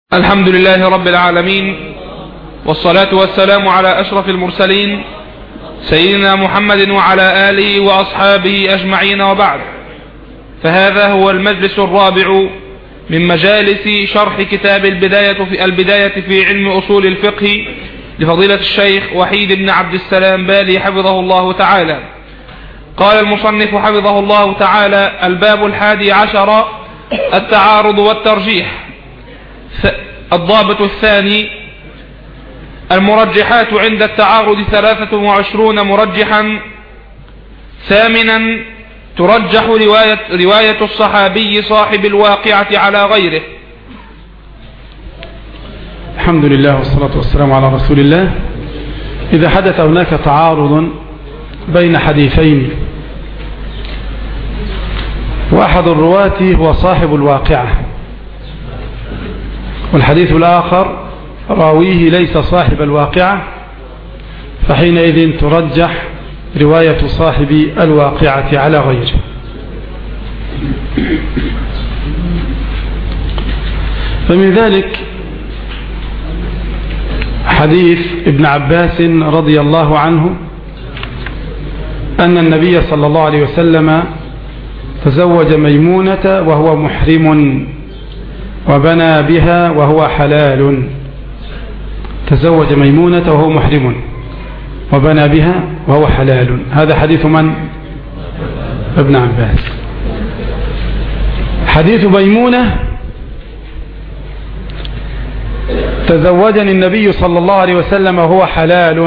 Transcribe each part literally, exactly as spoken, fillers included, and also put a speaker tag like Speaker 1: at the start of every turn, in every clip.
Speaker 1: الحمد لله رب العالمين، والصلاة والسلام على أشرف المرسلين سيدنا محمد وعلى آله وأصحابه أجمعين، وبعد. فهذا هو المجلس الرابع من مجالس شرح كتاب البداية في البداية في علم أصول الفقه لفضيلة الشيخ وحيد بن عبد السلام بالي حفظه الله تعالى. قال المصنف حفظه الله تعالى: الباب الحادي عشر، التعارض والترجيح. الضابط الثاني: المرجحات عند التعارض ثلاثة وعشرون مرجحا. ثامنا: ترجح رواية, رواية الصحابي صاحب الواقعة على غيره.
Speaker 2: الحمد لله والصلاة والسلام على رسول الله. إذا حدث هناك تعارض بين حديثين وأحد الرواة هو صاحب الواقعة والحديث الآخر راويه ليس صاحب الواقعة، فحينئذ ترجح رواية صاحب الواقعة على غيره. فمن ذلك حديث ابن عباس رضي الله عنه أن النبي صلى الله عليه وسلم تزوج ميمونة وهو محرم وبنى بها وهو حلال. تزوج ميمونة وهو محرم وبنى بها وهو حلال. هذا حديث من؟ ابن عباس. حديث ميمونة: تزوجني النبي صلى الله عليه وسلم وهو حلال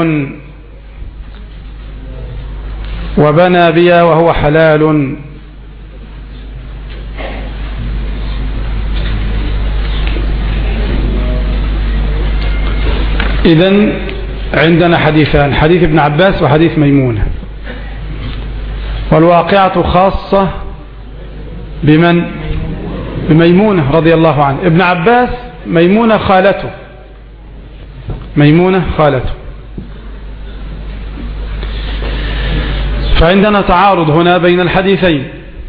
Speaker 2: وبنى بها وهو حلال. إذن عندنا حديثان: حديث ابن عباس وحديث ميمونة. والواقعة خاصة بمن؟ بميمونة رضي الله عنه. ابن عباس ميمونة خالته، ميمونة خالته. فعندنا تعارض هنا بين الحديثين.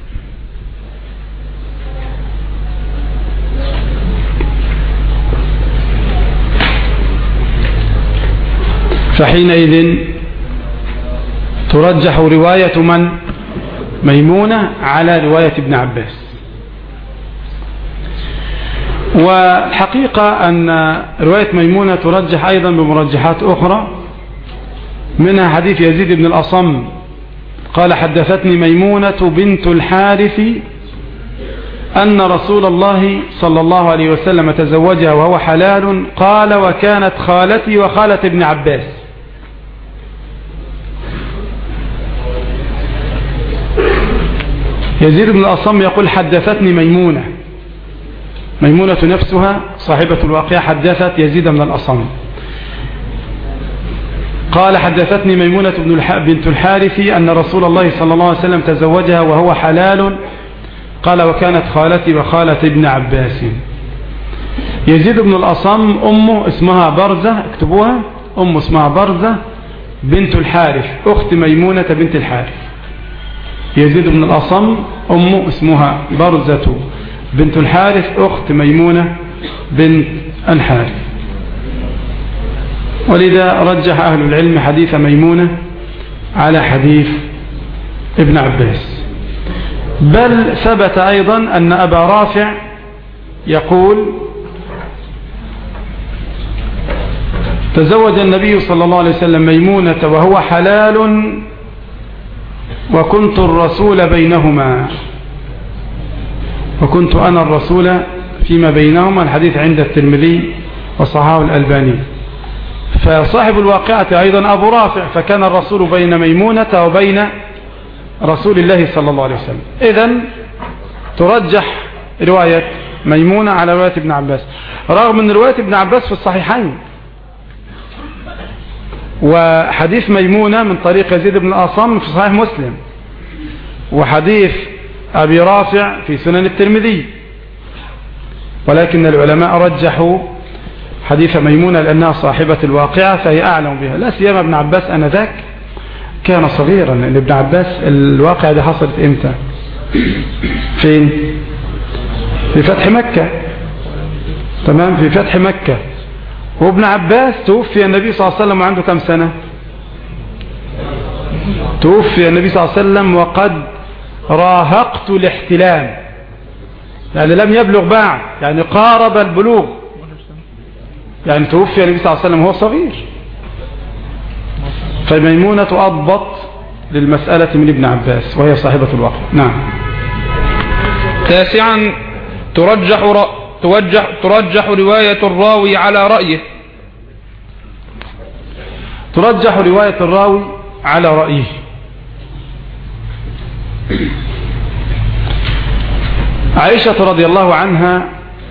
Speaker 2: فحينئذ ترجح رواية من؟ ميمونة على رواية ابن عباس. والحقيقة أن رواية ميمونة ترجح أيضا بمرجحات أخرى، منها حديث يزيد بن الأصم قال: حدثتني ميمونة بنت الحارث أن رسول الله صلى الله عليه وسلم تزوجها وهو حلال. قال: وكانت خالتي وخالة ابن عباس. يزيد بن الأصم يقول: حدثتني ميمونة، ميمونة نفسها صاحبة الواقعة حدثت يزيد بن الأصم. قال: حدثتني ميمونة بنت الحارث أن رسول الله صلى الله عليه وسلم تزوجها وهو حلال. قال: وكانت خالتي وخالة ابن عباس. يزيد بن الأصم أمه اسمها برزة، اكتبوها، أمه اسمها برزة بنت الحارث أخت ميمونة بنت الحارث. يزيد بن الأصم أمه اسمها برزة بنت الحارث أخت ميمونة بنت الحارث. ولذا رجح أهل العلم حديث ميمونة على حديث ابن عباس. بل ثبت أيضا أن أبا رافع يقول: تزوج النبي صلى الله عليه وسلم ميمونة وهو حلال وكنت الرسول بينهما، وكنت أنا الرسول فيما بينهما. الحديث عند الترمذي وصححه الألباني. فصاحب الواقعة أيضا أبو رافع، فكان الرسول بين ميمونة وبين رسول الله صلى الله عليه وسلم. إذن ترجح رواية ميمونة على رواية ابن عباس، رغم أن رواية ابن عباس في الصحيحين، وحديث ميمونة من طريق يزيد بن الأصم في صحيح مسلم، وحديث أبي رافع في سنن الترمذي. ولكن العلماء رجحوا حديث ميمونة لأنها صاحبة الواقعة فهي أعلم بها، لا سيما ابن عباس أنذاك كان صغيرا. لأن ابن عباس الواقعة دي حصلت إمتى؟ فين؟ في فتح مكة. تمام، في فتح مكة. وابن عباس توفي النبي صلى الله عليه وسلم وعنده كم سنة؟ توفي النبي صلى الله عليه وسلم وقد راهقت الاحتلام، يعني لم يبلغ بعد، يعني قارب البلوغ، يعني توفي النبي صلى الله عليه وسلم وهو صغير. فميمونة أضبط للمسألة من ابن عباس وهي صاحبة الوقت. نعم.
Speaker 1: تاسعا ترجح ر... توجح... ترجح رواية الراوي على رأيه.
Speaker 2: ترجح رواية الراوي على رأيه. عائشة رضي الله عنها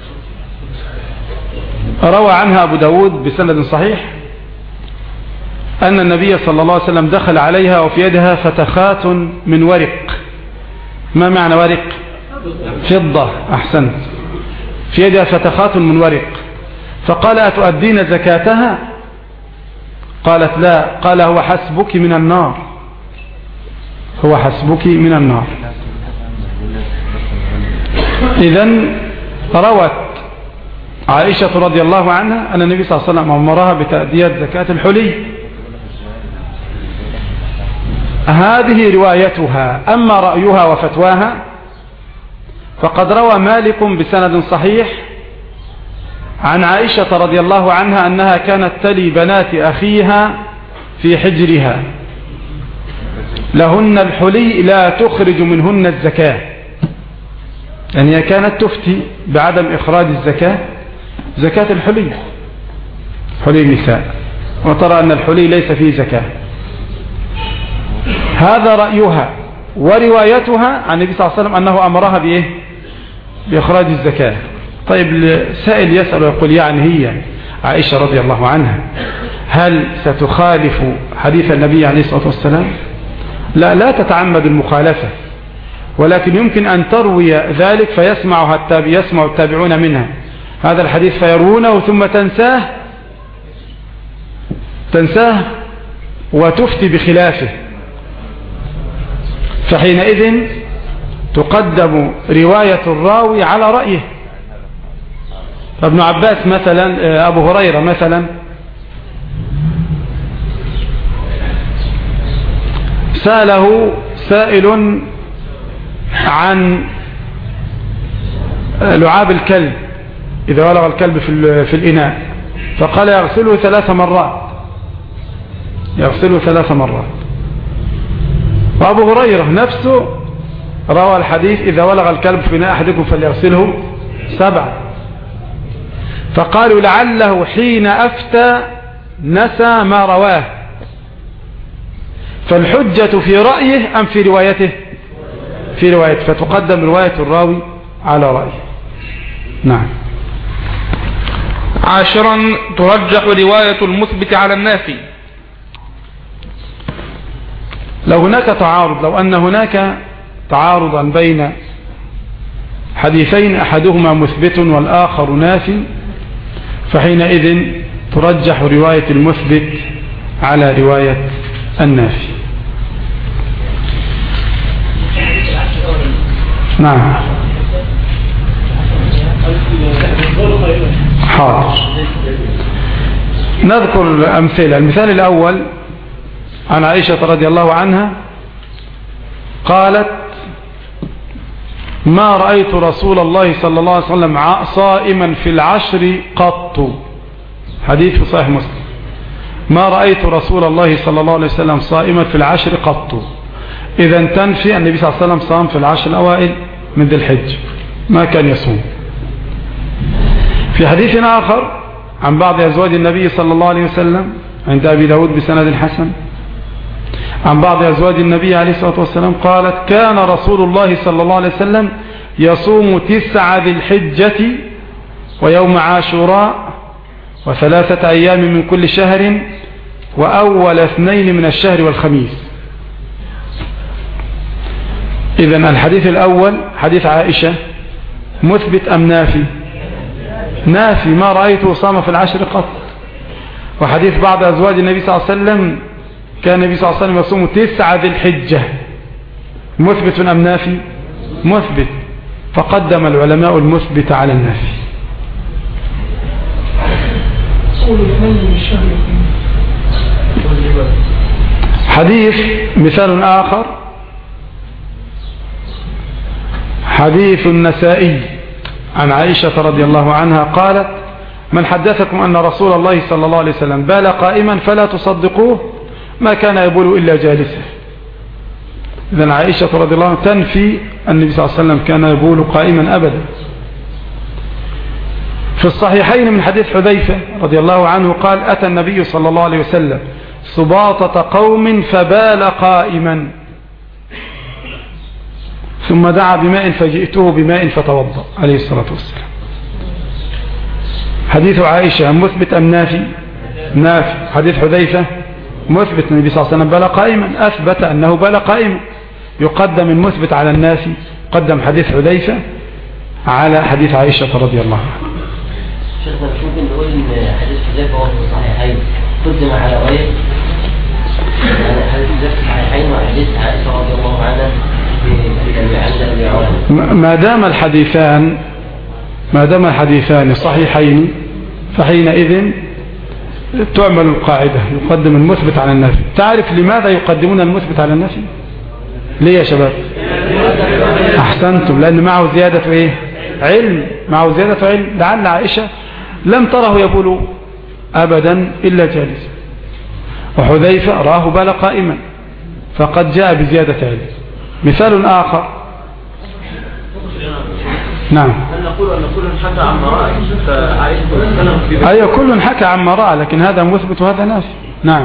Speaker 2: روى عنها أبو داود بسند صحيح أن النبي صلى الله عليه وسلم دخل عليها وفي يدها فتخات من ورق. ما معنى ورق؟ فضة. أحسنت. في يدها فتخات من ورق، فقال أتؤدين زكاتها؟ قالت لا. قال هو حسبك من النار، هو حسبك من النار. إذن روت عائشة رضي الله عنها أن النبي صلى الله عليه وسلم أمرها بتأدية زكاة الحلي. هذه روايتها. أما رأيها وفتواها فقد روى مالك بسند صحيح عن عائشة رضي الله عنها أنها كانت تلي بنات أخيها في حجرها، لهن الحلي لا تخرج منهن الزكاة، يعني هي كانت تفتي بعدم إخراج الزكاة، زكاة الحلي، حلي النساء، وترى أن الحلي ليس فيه زكاة. هذا رأيها. وروايتها عن النبي صلى الله عليه وسلم أنه أمرها بإيه؟ بإخراج الزكاة. طيب سائل يسأل ويقول يعني هي عائشة رضي الله عنها هل ستخالف حديث النبي عليه الصلاة والسلام؟ لا، لا تتعمد المخالفة، ولكن يمكن أن تروي ذلك فيسمع التابع يسمع التابعون منها هذا الحديث فيروونه ثم تنساه تنساه وتفتي بخلافه، فحينئذ تقدم رواية الراوي على رأيه. فابن عباس مثلا، أبو هريرة مثلا سأله سائل عن لعاب الكلب إذا ولغ الكلب في الإناء، فقال يغسله ثلاث مرات يغسله ثلاث مرات. وأبو هريرة نفسه روى الحديث إذا ولغ الكلب في إناء أحدكم فليغسله سبعا. فقالوا لعله حين أفتى نسى ما رواه، فالحجة في رأيه أم في روايته؟ في روايته، فتقدم رواية الراوي على رأيه. نعم.
Speaker 1: عاشرا ترجح رواية المثبت على النافي.
Speaker 2: لو هناك تعارض، لو أن هناك تعارضا بين حديثين أحدهما مثبت والآخر نافي، فحينئذ ترجح رواية المثبت على رواية النافي. نعم. حاضر. نذكر الأمثلة. المثال الأول عن عائشة رضي الله عنها قالت ما رأيت رسول الله صلى الله عليه وسلم صائما في العشر قط. حديث في صحيح مسلم. ما رأيت رسول الله صلى الله عليه وسلم صائما في العشر قط. إذا تنفي النبي صلى الله عليه وسلم صام في العشر الأوائل من ذي الحج، ما كان يصوم. في حديث آخر عن بعض أزواج النبي صلى الله عليه وسلم عند أبي داود بسند حسن عن بعض أزواج النبي عليه الصلاة والسلام قالت كان رسول الله صلى الله عليه وسلم يصوم تسعة ذي الحجة ويوم عاشوراء وثلاثة أيام من كل شهر وأول اثنين من الشهر والخميس. إذن الحديث الأول حديث عائشة مثبت أم نافي؟ نافي، ما رأيته صام في العشر قط. وحديث بعض أزواج النبي صلى الله عليه وسلم كان النبي صلى الله عليه وسلم يصوم تسعة ذي الحجة، مثبت أم نافي؟ مثبت، فقدم العلماء المثبت على النافي.
Speaker 3: دخول المني من الشهر
Speaker 2: حديث مثال آخر حديث النسائي عن عائشة رضي الله عنها قالت من حدثكم أن رسول الله صلى الله عليه وسلم بال قائما فلا تصدقوه ما كان يبول إلا جالسا. إذن عائشة رضي الله عنها تنفي النبي صلى الله عليه وسلم كان يبول قائما أبدا. في الصحيحين من حديث حذيفة رضي الله عنه قال أتى النبي صلى الله عليه وسلم سباطة قوم فبال قائما ثم دعا بماء فجئته بماء فتوضأ عليه الصلاة والسلام. حديث عائشة مثبت أم نافي؟ نافي. حديث حذيفة مثبت النبي صلى الله عليه وسلم بال قائما، أثبت أنه بال قائما. يقدم المثبت على النافي، قدم حديث حذيفة على حديث عائشة رضي الله عنها.
Speaker 4: شيخنا مش ممكن نقول ان حديث حذيفة هو في الصحيحين قدم على غير يعني حديث حذيفة في الصحيحين وحديث عائشة رضي الله عنها
Speaker 2: ما دام الحديثان ما دام الحديثان صحيحين فحينئذ تعمل القاعدة يقدم المثبت على النفي. تعرف لماذا يقدمون المثبت على النفي؟ ليه يا شباب؟ أحسنتم، لأن معه زيادة إيه؟ علم. معه زيادة علم. لعل عائشة لم تره يقول أبدا إلا جالسا، وحذيفة راه بال قائما، فقد جاء بزيادة علم. مثال آخر. نعم.
Speaker 5: هل نقول أن كل حكى عن مرأة فعائشة
Speaker 2: أي كل حكى عن مرأة، لكن هذا مثبت وهذا نافي. نعم.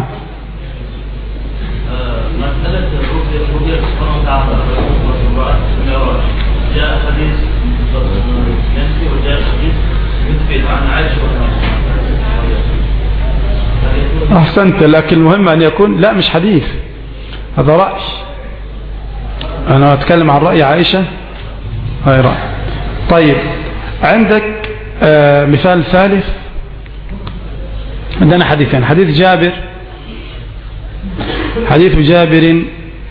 Speaker 5: مسألة رؤية سبحانه وتعالى جاء حديث ينفي وجاء حديث يثبت عن عائشة.
Speaker 2: أحسنت، لكن المهم أن يكون لا مش حديث، هذا رأي. أنا أتكلم عن رأي عائشة، هاي رأي. طيب عندك آه مثال ثالث. عندنا حديثين. حديث جابر حديث جابر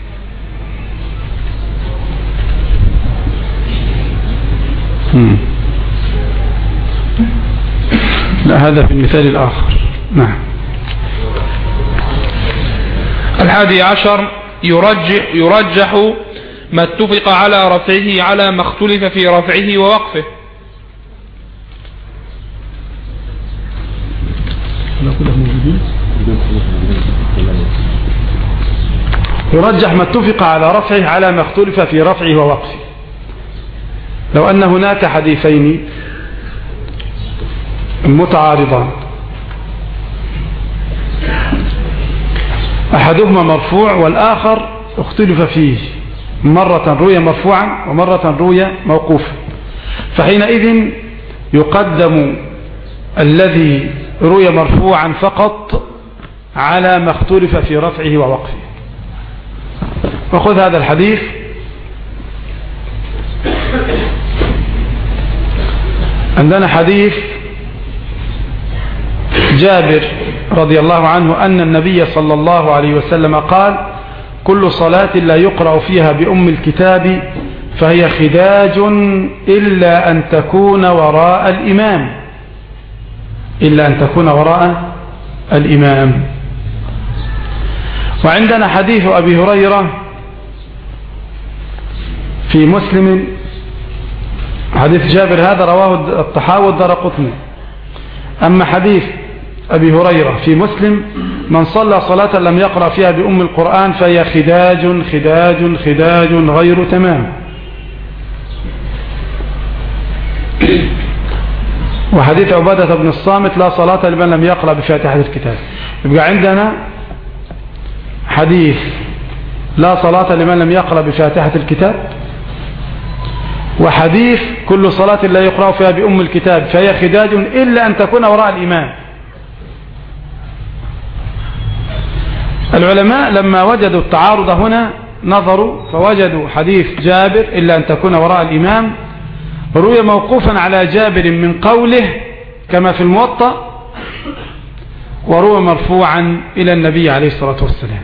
Speaker 2: مم. لا هذا في المثال الآخر. نعم.
Speaker 1: الحادي عشر يرجح, يرجح ما اتفق على رفعه على ما اختلف في رفعه ووقفه.
Speaker 2: يرجح ما اتفق على رفعه على ما اختلف في رفعه ووقفه. لو أن هناك حديثين متعارضان، أحدهما مرفوع والآخر اختلف فيه، مرة روي مرفوعا ومرة روي موقوفا، فحينئذ يقدم الذي روي مرفوعا فقط على ما اختلف في رفعه ووقفه. وخذ هذا الحديث. عندنا حديث جابر رضي الله عنه أن النبي صلى الله عليه وسلم قال: كل صلاة لا يقرأ فيها بأم الكتاب فهي خداج إلا أن تكون وراء الإمام إلا أن تكون وراء الإمام. وعندنا حديث أبي هريرة في مسلم. حديث جابر هذا رواه الطحاوي والدارقطني. أما حديث أبي هريرة في مسلم: من صلى صلاة لم يقرأ فيها بأم القرآن فهي خداج خداج خداج غير تمام. وحديث عبادة بن الصامت: لا صلاة لمن لم يقرأ بفاتحة الكتاب. يبقى عندنا حديث لا صلاة لمن لم يقرأ بفاتحة الكتاب، وحديث كل صلاة لا يقرأ فيها بأم الكتاب فهي خداج إلا أن تكون وراء الإمام. العلماء لما وجدوا التعارض هنا نظروا فوجدوا حديث جابر إلا أن تكون وراء الإمام روي موقوفا على جابر من قوله كما في الموطأ، وروي مرفوعا إلى النبي عليه الصلاة والسلام.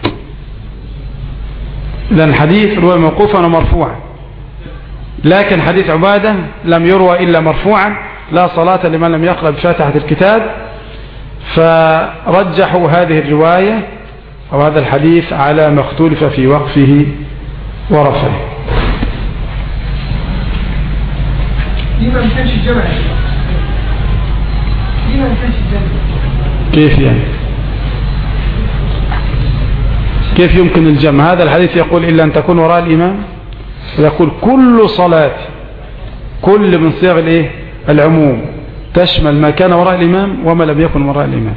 Speaker 2: لأن الحديث روي موقوفا ومرفوعا، لكن حديث عبادة لم يروى إلا مرفوعا: لا صلاة لمن لم يقرأ بفاتحة الكتاب فرجحوا هذه الرواية أو هذا الحديث على ما اختلف في وقفه ورفعه.
Speaker 3: ليه ما كانش الجمع؟ ليه ما كانش الجمع؟
Speaker 2: كيف يعني؟ كيف يمكن الجمع؟ هذا الحديث يقول إلا أن تكون وراء الإمام، ويقول كل صلاة، كل من صيغ الايه العموم تشمل ما كان وراء الإمام وما لم يكن وراء الإمام.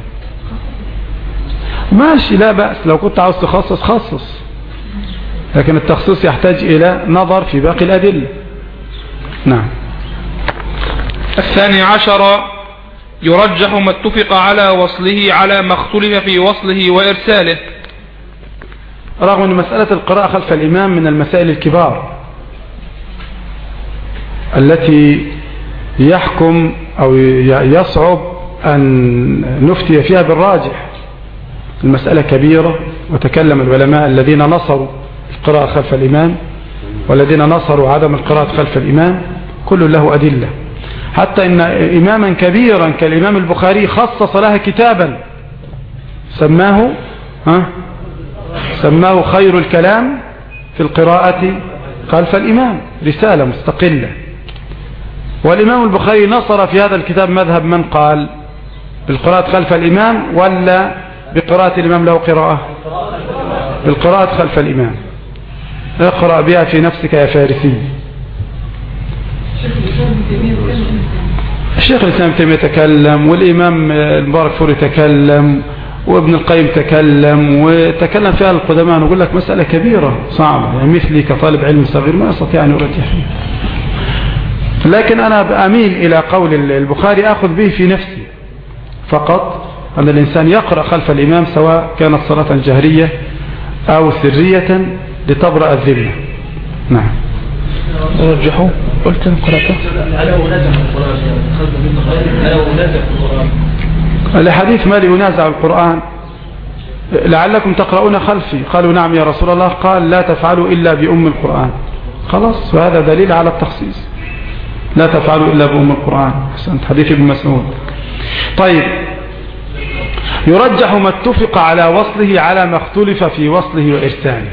Speaker 2: ماشي، لا بأس، لو كنت عاوز تخصص خصص، لكن التخصيص يحتاج إلى نظر في باقي الأدلة. نعم.
Speaker 1: الثاني عشر يرجح ما اتفق على وصله على ما اختلف في وصله وإرساله.
Speaker 2: رغم أن مسألة القراءة خلف الإمام من المسائل الكبار التي يحكم أو يصعب أن نفتي فيها بالراجح. المسألة كبيرة، وتكلم العلماء الذين نصروا القراءة خلف الإمام والذين نصروا عدم القراءة خلف الإمام، كل له أدلة. حتى إن إماما كبيرا كالإمام البخاري خصص لها كتابا سماه ها سماه خير الكلام في القراءة خلف الإمام، رسالة مستقلة. والإمام البخاري نصر في هذا الكتاب مذهب من قال بالقراءة خلف الإمام ولا بقراءة الإمام له قراءة؟ بالقراءة خلف الإمام. اقرأ بها في نفسك يا فارسي. الشيخ الإسلام ابن تيمية تكلم، والإمام المبارك فوري تكلم، وابن القيم تكلم، وتكلم فيها القدماء. نقول لك مسألة كبيرة صعبة، يعني مثلي كطالب علم صغير ما يستطيع أن يرجح. لكن أنا أميل إلى قول البخاري أخذ به في نفسي فقط، أن الإنسان يقرأ خلف الإمام سواء كانت صلاة جهرية أو سرية لتبرأ الذمة. نعم.
Speaker 1: رجحوا قلت قرأته
Speaker 2: الحديث ما لينازع القرآن لعلكم تقرؤون خلفي، قالوا نعم يا رسول الله، قال لا تفعلوا إلا بأم القرآن. خلاص، وهذا دليل على التخصيص، لا تفعلوا إلا بأم القرآن. حسنت، حديث ابن مسعود. طيب، يرجح ما اتفق على وصله على ما اختلف في وصله وإرساله.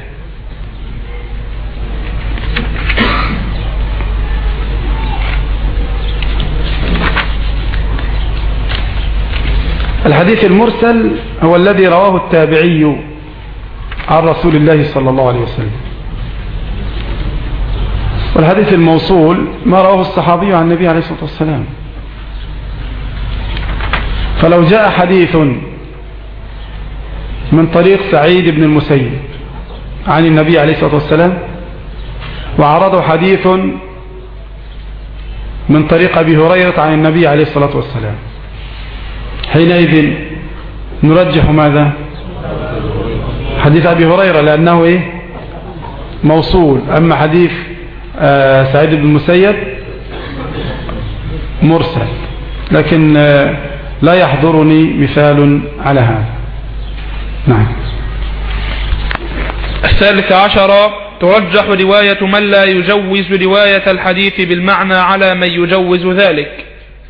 Speaker 2: الحديث المرسل هو الذي رواه التابعي عن رسول الله صلى الله عليه وسلم، والحديث الموصول ما رواه الصحابي عن النبي عليه الصلاة والسلام. فلو جاء حديث من طريق سعيد بن المسيب عن النبي عليه الصلاة والسلام، وعرضه حديث من طريق أبي هريرة عن النبي عليه الصلاة والسلام، حينئذ نرجح ماذا؟ حديث أبي هريرة، لأنه إيه؟ موصول. أما حديث آه سعيد بن المسيب مرسل، لكن آه لا يحضرني مثال على هذا. نعم.
Speaker 1: الثالث عشر ترجح رواية من لا يجوز رواية الحديث بالمعنى على من يجوز ذلك.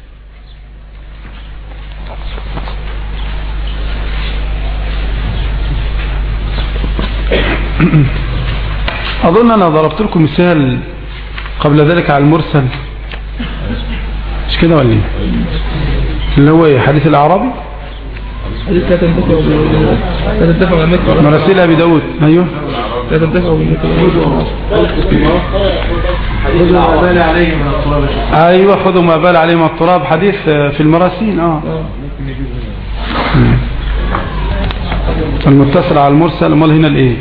Speaker 2: أظن أنا ضربت لكم مثال قبل ذلك على المرسل، مش كده ولا ايه؟ اللي هو حديث الأعرابي
Speaker 1: لا تنتفع بالمثل
Speaker 2: مراسيل أبي داود. أيوه،
Speaker 1: لا تنتفع بالمثل.
Speaker 2: أيوه، خذوا ما بال عليهم التراب، حديث في المراسيل. آه المتصل على المرسل. امال هنا الايه؟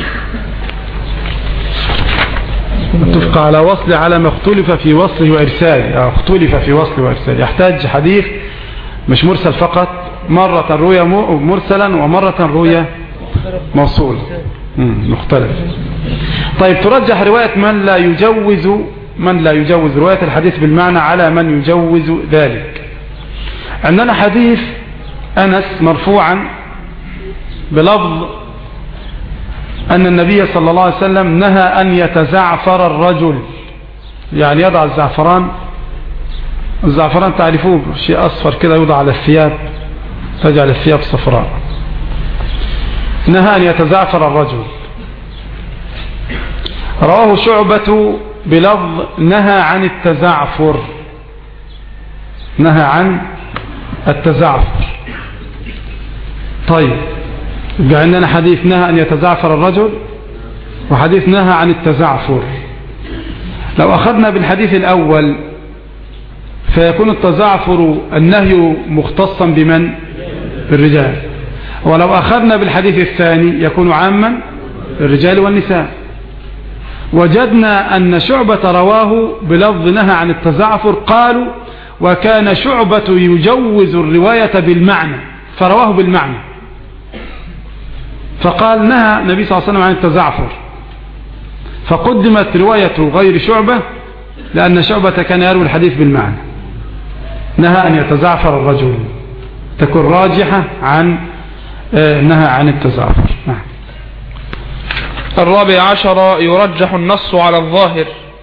Speaker 2: اتفق على وصل على ما اختلف في وصله وارساله. اختلف في وصله وارساله، يحتاج حديث مش مرسل فقط، مرة روية مرسلا ومرة روية موصول مختلف. طيب، ترجح رواية من لا يجوز من لا يجوز رواية الحديث بالمعنى على من يجوز ذلك. عندنا حديث أنس مرفوعا بلفظ أن النبي صلى الله عليه وسلم نهى أن يتزعفر الرجل، يعني يضع الزعفران. الزعفران تعرفوه، شيء أصفر كده يوضع على الثياب تجعل الثياب صفراء. نهى أن يتزعفر الرجل. رواه شعبة بلفظ نهى عن التزعفر، نهى عن التزعفر. طيب يبقى عندنا حديث نهى أن يتزعفر الرجل وحديث نهى عن التزعفر. لو أخذنا بالحديث الأول فيكون التزعفر النهي مختصا بمن؟ بالرجال. ولو أخذنا بالحديث الثاني يكون عاما الرجال والنساء. وجدنا أن شعبة رواه بلفظ نهى عن التزعفر، قالوا وكان شعبة يجوز الرواية بالمعنى فرواه بالمعنى، فقال نهى النبي صلى الله عليه وسلم عن التزعفر، فقدمت رواية غير شعبة لأن شعبة كان يروي الحديث بالمعنى. نهى أن يتزعفر الرجل تكون راجحة عن نهى عن التزعفر. نعم.
Speaker 1: الرابع عشر يرجح النص على الظاهر.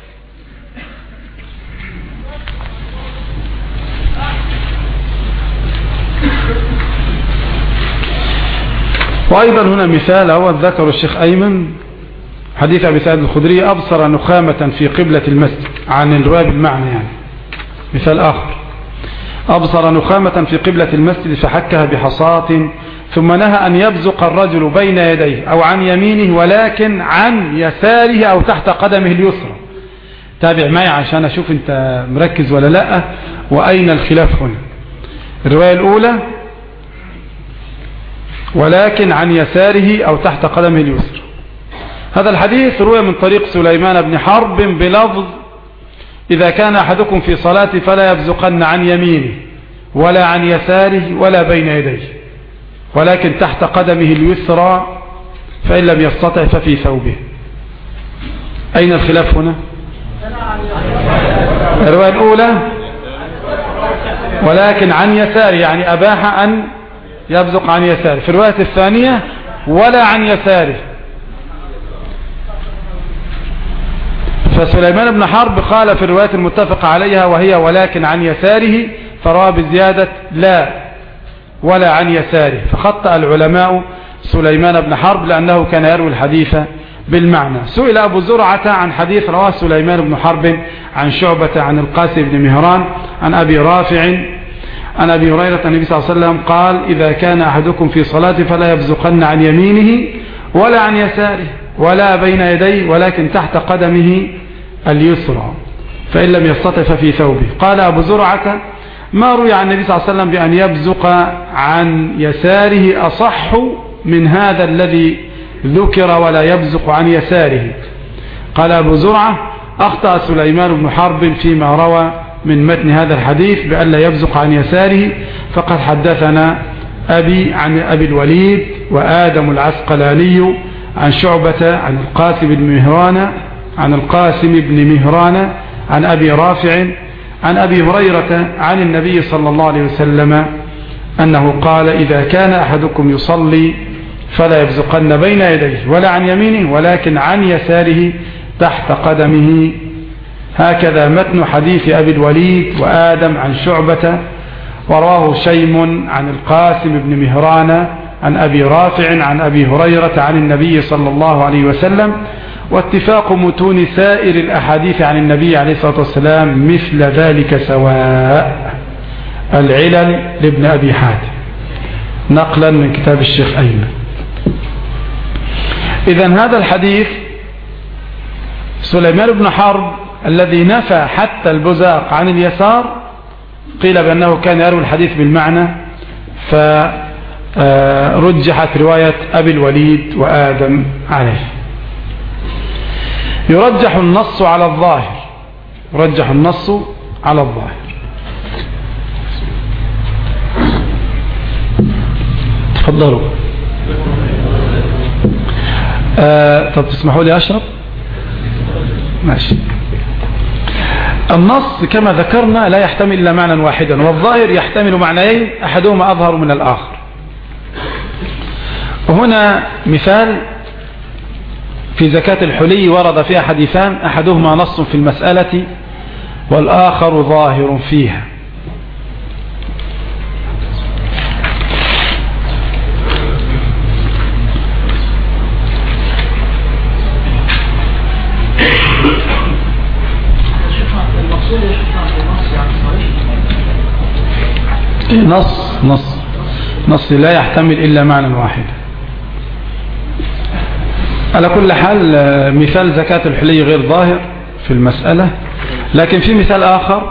Speaker 2: وأيضا هنا مثال أول ذكر الشيخ أيمن حديث أبي سعيد الخدري أبصر نخامة في قبلة المسجد عن الرواية بالمعنى. يعني مثال آخر أبصر نخامة في قبلة المسجد فحكها بحصاة ثم نهى أن يبزق الرجل بين يديه أو عن يمينه ولكن عن يساره أو تحت قدمه اليسرى. تابع معي عشان أشوف أنت مركز ولا لا وأين الخلاف هنا. الرواية الأولى ولكن عن يساره أو تحت قدمه اليسرى. هذا الحديث روي من طريق سليمان بن حرب بلفظ إذا كان أحدكم في صلاة فلا يبزقن عن يمينه ولا عن يساره ولا بين يديه ولكن تحت قدمه اليسرى فإن لم يستطع ففي ثوبه. أين الخلاف هنا؟ الرواية الأولى ولكن عن يساره يعني أباح أن يبزق عن يساره. في الرواية الثانية ولا عن يساره. فسليمان بن حرب قال في الرواية المتفق عليها وهي ولكن عن يساره فروى بزيادة لا ولا عن يساره، فخطأ العلماء سليمان بن حرب لأنه كان يروي الحديث بالمعنى. سئل أبو زرعة عن حديث رواه سليمان بن حرب عن شعبة عن القاسم بن مهران عن أبي رافع عن أبي هريرة النبي صلى الله عليه وسلم قال إذا كان أحدكم في صلاة فلا يبزقن عن يمينه ولا عن يساره ولا بين يديه ولكن تحت قدمه اليسرى فإن لم يستطع ففي ثوبه. قال أبو زرعة ما روي عن النبي صلى الله عليه وسلم بأن يبزق عن يساره أصح من هذا الذي ذكر ولا يبزق عن يساره. قال أبو زرعة أخطأ سليمان بن حرب فيما روى من متن هذا الحديث بأن لا يبزق عن يساره، فقد حدثنا أبي عن أبي الوليد وآدم العسقلاني عن شعبة عن القاسم بن مهران عن القاسم بن مهران عن أبي رافع عن أبي هريرة عن النبي صلى الله عليه وسلم أنه قال إذا كان أحدكم يصلي فلا يبزقن بين يديه ولا عن يمينه ولكن عن يساره تحت قدمه. هكذا متن حديث أبي الوليد وآدم عن شعبة، ورواه شيم عن القاسم بن مهران عن أبي رافع عن أبي هريرة عن النبي صلى الله عليه وسلم. واتفاق متون سائر الأحاديث عن النبي عليه الصلاة والسلام مثل ذلك سواء. العلل لابن أبي حاتم نقلا من كتاب الشيخ أيمن. إذن هذا الحديث سليمان بن حرب الذي نفى حتى البزاق عن اليسار قيل بأنه كان يروي الحديث بالمعنى، فرجحت رواية أبي الوليد وآدم عليه. يرجح النص على الظاهر، يرجح النص على الظاهر. تفضلوا. آه طب تسمحوا لي أشرب؟ ماشي. النص كما ذكرنا لا يحتمل إلا معنى واحدا، والظاهر يحتمل معنيين أحدهما أظهر من الآخر. وهنا مثال في زكاة الحلي ورد فيها حديثان أحدهما نص في المسألة والآخر ظاهر فيها. نص نص نص لا يحتمل إلا معنى واحد. على كل حال مثال زكاة الحلي غير ظاهر في المسألة، لكن في مثال آخر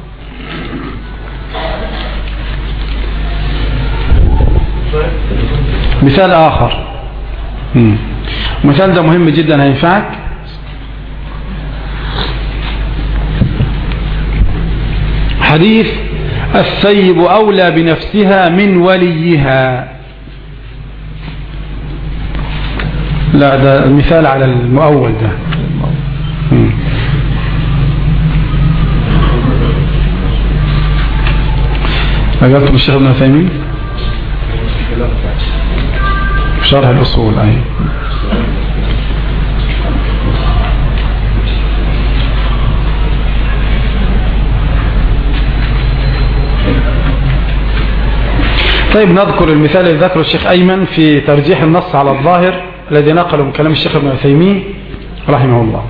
Speaker 2: مثال آخر مثال ده مهم جدا هينفعك. حديث الثيب أولى بنفسها من وليها. لا ده المثال على المؤول ده. قلتم الشيخ ابن عثيمين شرح الأصول. أي طيب نذكر المثال الذي ذكره الشيخ أيمن في ترجيح النص على الظاهر الذي نقله من كلام الشيخ ابن عثيمين رحمه الله.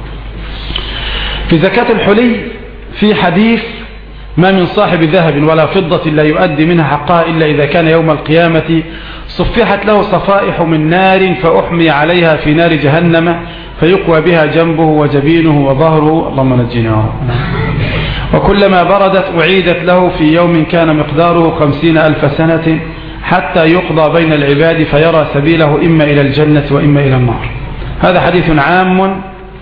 Speaker 2: في زكاة الحلي في حديث ما من صاحب ذهب ولا فضة لا يؤدي منها حقها إلا إذا كان يوم القيامة صفحت له صفائح من نار فأحمي عليها في نار جهنم فيقوى بها جنبه وجبينه وظهره، اللهم نجينا. وكلما بردت أعيدت له في يوم كان مقداره خمسين ألف سنة حتى يقضى بين العباد فيرى سبيله إما إلى الجنة وإما إلى النار. هذا حديث عام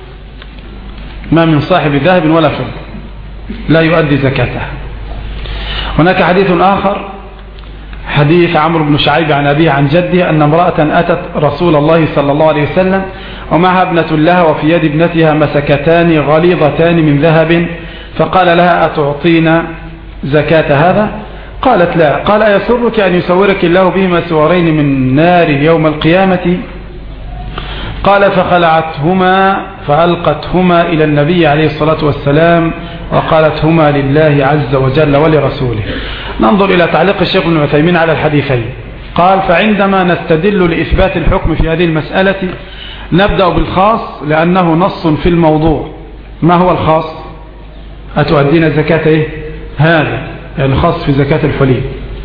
Speaker 2: ما من صاحب ذهب ولا فضة لا يؤدي زكاته. هناك حديث آخر حديث عمرو بن شعيب عن أبيه عن جده أن امرأة أتت رسول الله صلى الله عليه وسلم ومعها ابنة لها وفي يد ابنتها مسكتان غليظتان من ذهب فقال لها أتعطينا زكاة هذا؟ قالت لا. قال أيسرك أن يسورك الله بهما سوارين من نار يوم القيامة؟ قال فخلعتهما فألقتهما إلى النبي عليه الصلاة والسلام وقالت هما لله عز وجل ولرسوله. ننظر إلى تعليق الشيخ ابن عثيمين على الحديثين. قال فعندما نستدل لإثبات الحكم في هذه المسألة نبدأ بالخاص لأنه نص في الموضوع. ما هو الخاص؟ أتؤدين زكاة إيه؟ هذا يعني خاص في زكاة الحلي.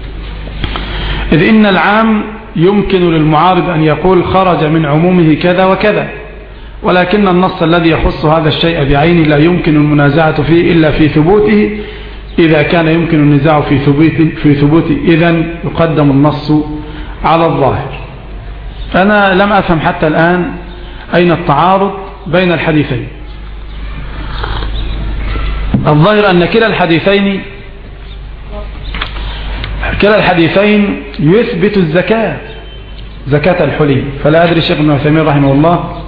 Speaker 2: إذ إن العام يمكن للمعارض أن يقول خرج من عمومه كذا وكذا، ولكن النص الذي يخص هذا الشيء بعينه لا يمكن المنازعة فيه إلا في ثبوته. إذا كان يمكن النزاع في ثبوته, في ثبوته إذن يقدم النص على الظاهر. أنا لم أفهم حتى الآن أين التعارض بين الحديثين. الظاهر أن كلا الحديثين كلا الحديثين يثبت الزكاة زكاة الحلي. فلا أدري الشيخ ابن عثيمين رحمه الله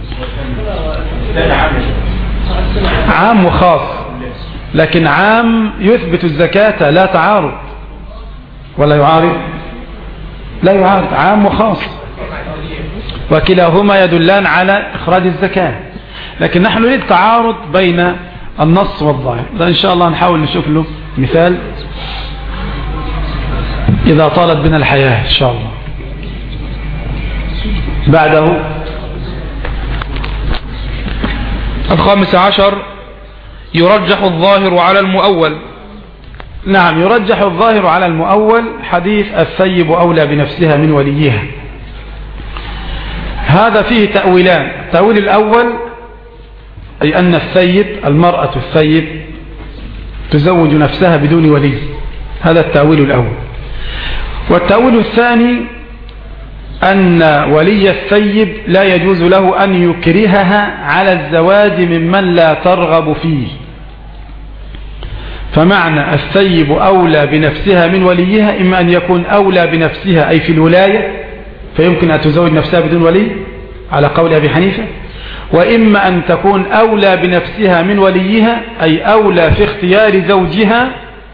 Speaker 2: عام وخاص، لكن عام يثبت الزكاة لا تعارض ولا يعارض لا يعارض عام وخاص وكلاهما يدلان على إخراج الزكاة، لكن نحن نريد تعارض بين النص والظاهر. ده إن شاء الله نحاول نشوف له مثال إذا طالت بنا الحياة إن شاء الله. بعده
Speaker 1: الخامس عشر يرجح الظاهر على المؤول.
Speaker 2: نعم يرجح الظاهر على المؤول حديث الثيب أولى بنفسها من وليها. هذا فيه تأويلان. التأويل الأول أي أن الثيب المرأة الثيب تزوج نفسها بدون ولي، هذا التأويل الأول. والتأويل الثاني أن ولي الثيب لا يجوز له أن يكرهها على الزواج ممن لا ترغب فيه. فمعنى الثيب أولى بنفسها من وليها إما أن يكون أولى بنفسها أي في الولاية فيمكن أن تزوج نفسها بدون ولي على قول أبي حنيفة، وإما أن تكون أولى بنفسها من وليها أي أولى في اختيار زوجها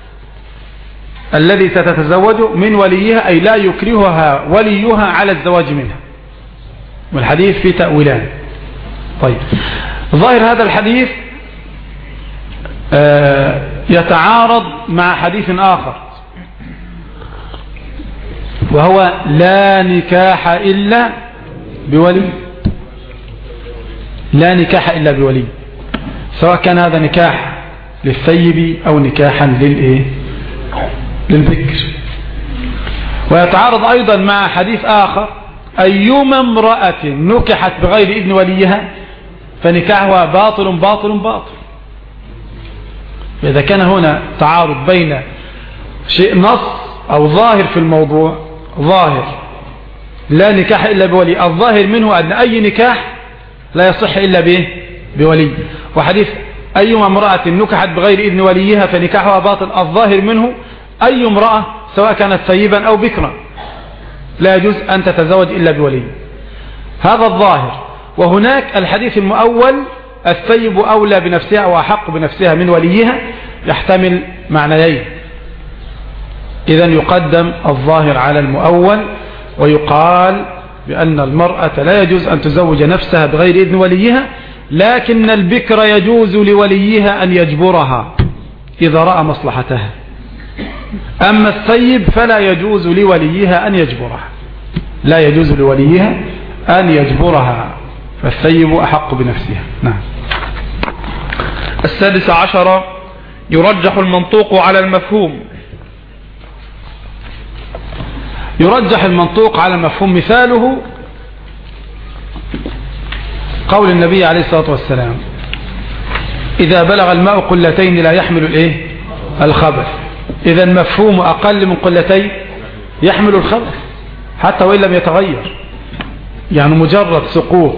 Speaker 2: الذي ستتزوج من وليها أي لا يكرهها وليها على الزواج منها. والحديث في تأويلان. طيب ظاهر هذا الحديث يتعارض مع حديث آخر وهو لا نكاح إلا بولي. لا نكاح إلا بولي، سواء كان هذا نكاح للثيب أو نكاحا للإيه للبكر. ويتعارض أيضا مع حديث آخر: أيما امرأة نكحت بغير إذن وليها فنكاحها باطل باطل باطل. فإذا كان هنا تعارض بين شيء نص أو ظاهر في الموضوع، ظاهر لا نكاح إلا بولي، الظاهر منه أن أي نكاح لا يصح إلا به بولي، وحديث أيما امرأة نكحت بغير إذن وليها فنكاحها باطل، الظاهر منه أي امرأة سواء كانت ثيبا أو بكرا لا يجوز أن تتزوج إلا بولي، هذا الظاهر. وهناك الحديث المؤول: الثيب أولى بنفسها أو أحق بنفسها من وليها، يحتمل معنيين. إذن يقدم الظاهر على المؤول، ويقال بأن المرأة لا يجوز أن تزوج نفسها بغير إذن وليها، لكن البكر يجوز لوليها أن يجبرها إذا رأى مصلحتها، أما الثيب فلا يجوز لوليها أن يجبرها، لا يجوز لوليها أن يجبرها، فالثيب أحق بنفسها. نعم.
Speaker 1: السادس عشر: يرجح المنطوق على المفهوم.
Speaker 2: يرجح المنطوق على المفهوم، مثاله قول النبي عليه الصلاة والسلام: إذا بلغ الماء قلتين لا يحمل الإيه؟ الخبث. إذا المفهوم أقل من قلتين يحمل الخبث حتى وإن لم يتغير، يعني مجرد سقوط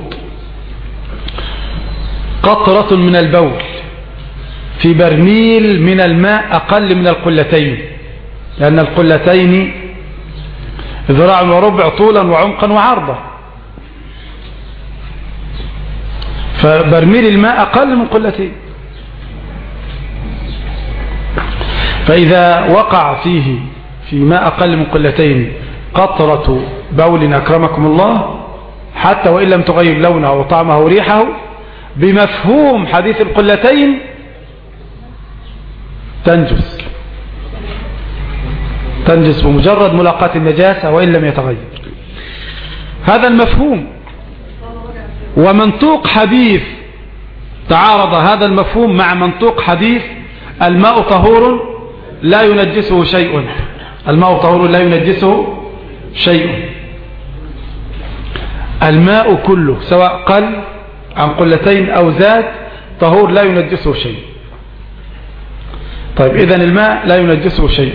Speaker 2: قطرة من البول في برميل من الماء أقل من القلتين، لأن القلتين ذراع وربع طولا وعمقا وعرضا، فبرميل الماء أقل من قلتين. فإذا وقع فيه في ماء أقل من قلتين قطرة بول أكرمكم الله، حتى وإن لم تغير لونه وطعمه وريحه، بمفهوم حديث القلتين تنجس تنجس بمجرد ملاقاة النجاسة وإن لم يتغير، هذا المفهوم. ومنطوق حديث تعارض هذا المفهوم مع منطوق حديث: الماء طهور لا ينجسه شيء، الماء طهور لا ينجسه شيء. الماء كله سواء قل عن قلتين أو زاد طهور لا ينجسه شيء. طيب، إذن الماء لا ينجسه شيء،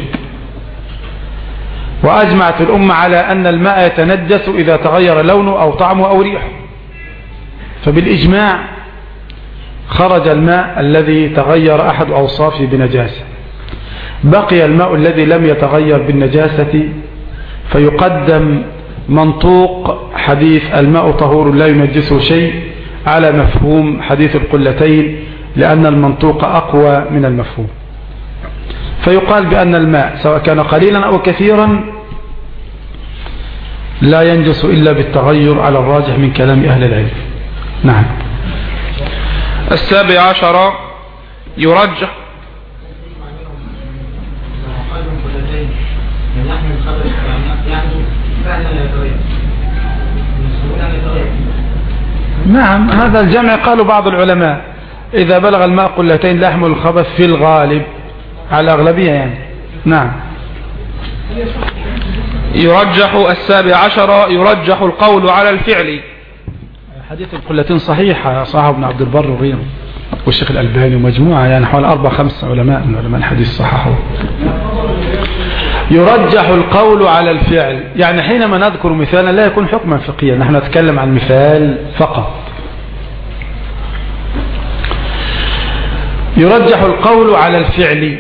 Speaker 2: وأجمعت الأمة على أن الماء يتنجس إذا تغير لونه أو طعمه أو ريحه، فبالإجماع خرج الماء الذي تغير أحد أوصافه بنجاسة. بقي الماء الذي لم يتغير بالنجاسة، فيقدم منطوق حديث الماء طهور لا ينجسه شيء على مفهوم حديث القلتين، لأن المنطوق أقوى من المفهوم. فيقال بأن الماء سواء كان قليلا أو كثيرا لا ينجس إلا بالتغير على الراجح من كلام أهل العلم. نعم.
Speaker 1: السابع عشر: يرجح
Speaker 2: نعم، هذا الجمع قالوا بعض العلماء: إذا بلغ الماء قلتين لا يحمل الخبث في الغالب، على أغلبية يعني. نعم.
Speaker 1: يرجح السابع عشر: يرجح القول على الفعل.
Speaker 2: حديث القلتين صحيحة، صحيح ابن عبد البر وغيره والشيخ الألباني ومجموعة، يعني حوالي أربع خمس علماء من علماء الحديث صححه. يرجح القول على الفعل، يعني حينما نذكر مثالا لا يكون حكما فقهيا، نحن نتكلم عن مثال فقط. يرجح القول على الفعل،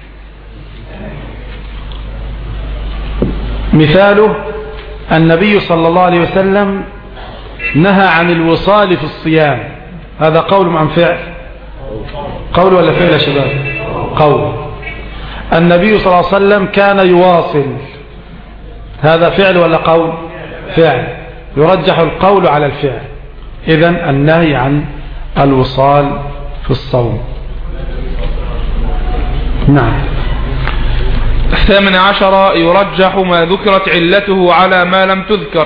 Speaker 2: مثاله النبي صلى الله عليه وسلم نهى عن الوصال في الصيام، هذا قول عن فعل؟ قول ولا فعل يا شباب؟ قول. النبي صلى الله عليه وسلم كان يواصل، هذا فعل ولا قول؟ فعل. يرجح القول على الفعل، إذن النهي عن الوصال في الصوم. نعم.
Speaker 1: الثامن عشر: يرجح ما ذكرت علته على ما لم تذكر.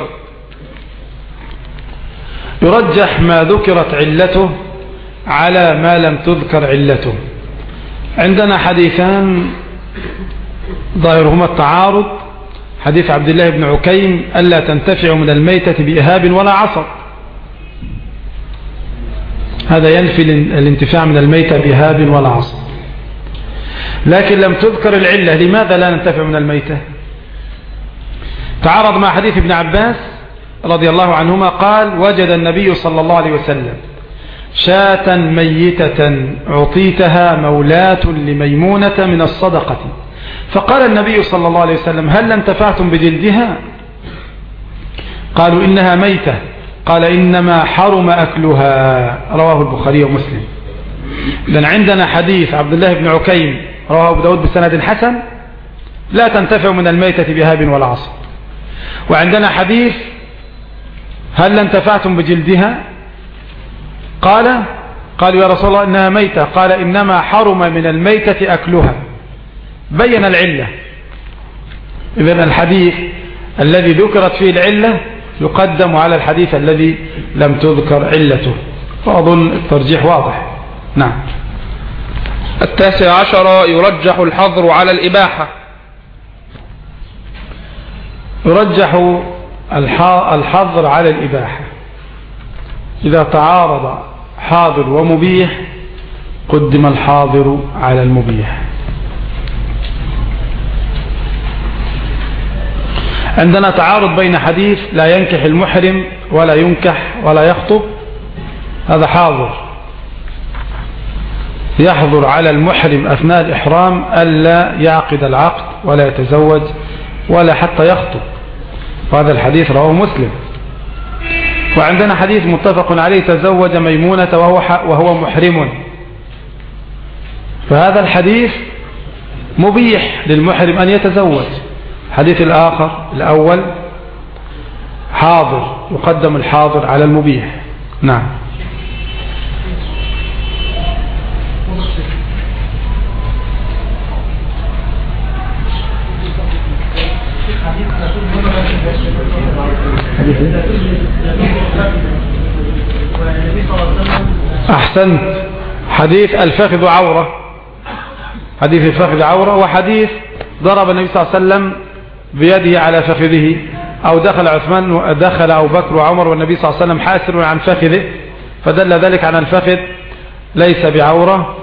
Speaker 2: يرجح ما ذكرت علته على ما لم تذكر علته. عندنا حديثان ظاهرهما التعارض، حديث عبد الله بن عكيم ألا تنتفع من الميتة بإهاب ولا عصب، هذا ينفي الانتفاع من الميتة بإهاب ولا عصب. لكن لم تذكر العلة لماذا لا ننتفع من الميتة. تعارض مع حديث ابن عباس رضي الله عنهما قال وجد النبي صلى الله عليه وسلم شاة ميتة عطيتها مولاة لميمونة من الصدقة، فقال النبي صلى الله عليه وسلم هل انتفعتم بجلدها؟ قالوا إنها ميتة، قال إنما حرم أكلها، رواه البخاري ومسلم. لأن عندنا حديث عبد الله بن عكيم رواه أبو داود بسند حسن لا تنتفع من الميتة بهاب ولا عصب، وعندنا حديث هل انتفعتم بجلدها؟ قال قالوا يا رسول الله إنها ميتة، قال إنما حرم من الميتة أكلها، بين العلة. إذن الحديث الذي ذكرت فيه العلة يقدم على الحديث الذي لم تذكر علته، فأظن الترجيح واضح. نعم.
Speaker 1: التاسع عشر يرجح الحظر على الإباحة.
Speaker 2: يرجح الحظر على الإباحة إذا تعارض حاضر ومبيح قدم الحاضر على المبيح. عندنا تعارض بين حديث لا ينكح المحرم ولا ينكح ولا يخطب، هذا حاضر، يحظر على المحرم أثناء الإحرام ألا يعقد العقد ولا يتزوج ولا حتى يخطب، وهذا الحديث رواه مسلم. وعندنا حديث متفق عليه تزوج ميمونة وهو, وهو محرم، فهذا الحديث مبيح للمحرم أن يتزوج. الحديث الآخر الأول حاضر، يقدم الحاضر على المبيح. نعم. أحسنت. حديث الفخذ عورة، حديث الفخذ عورة، وحديث ضرب النبي صلى الله عليه وسلم بيده على فخذه، أو دخل عثمان دخل أبو بكر وعمر والنبي صلى الله عليه وسلم حاسر عن فخذه، فدل ذلك على الفخذ ليس بعورة،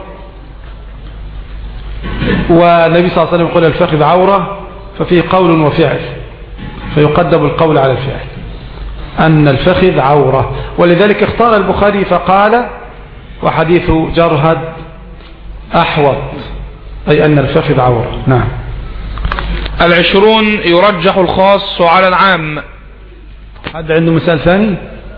Speaker 2: والنبي صلى الله عليه وسلم يقول الفخذ عورة، ففيه قول وفعل، فيقدم القول على الفعل أن الفخذ عورة. ولذلك اختار البخاري فقال وحديث جرهد أحوط، أي أن الفخذ عورة. نعم.
Speaker 1: العشرون يرجح الخاص على العام.
Speaker 2: حد عنده مثال ثاني؟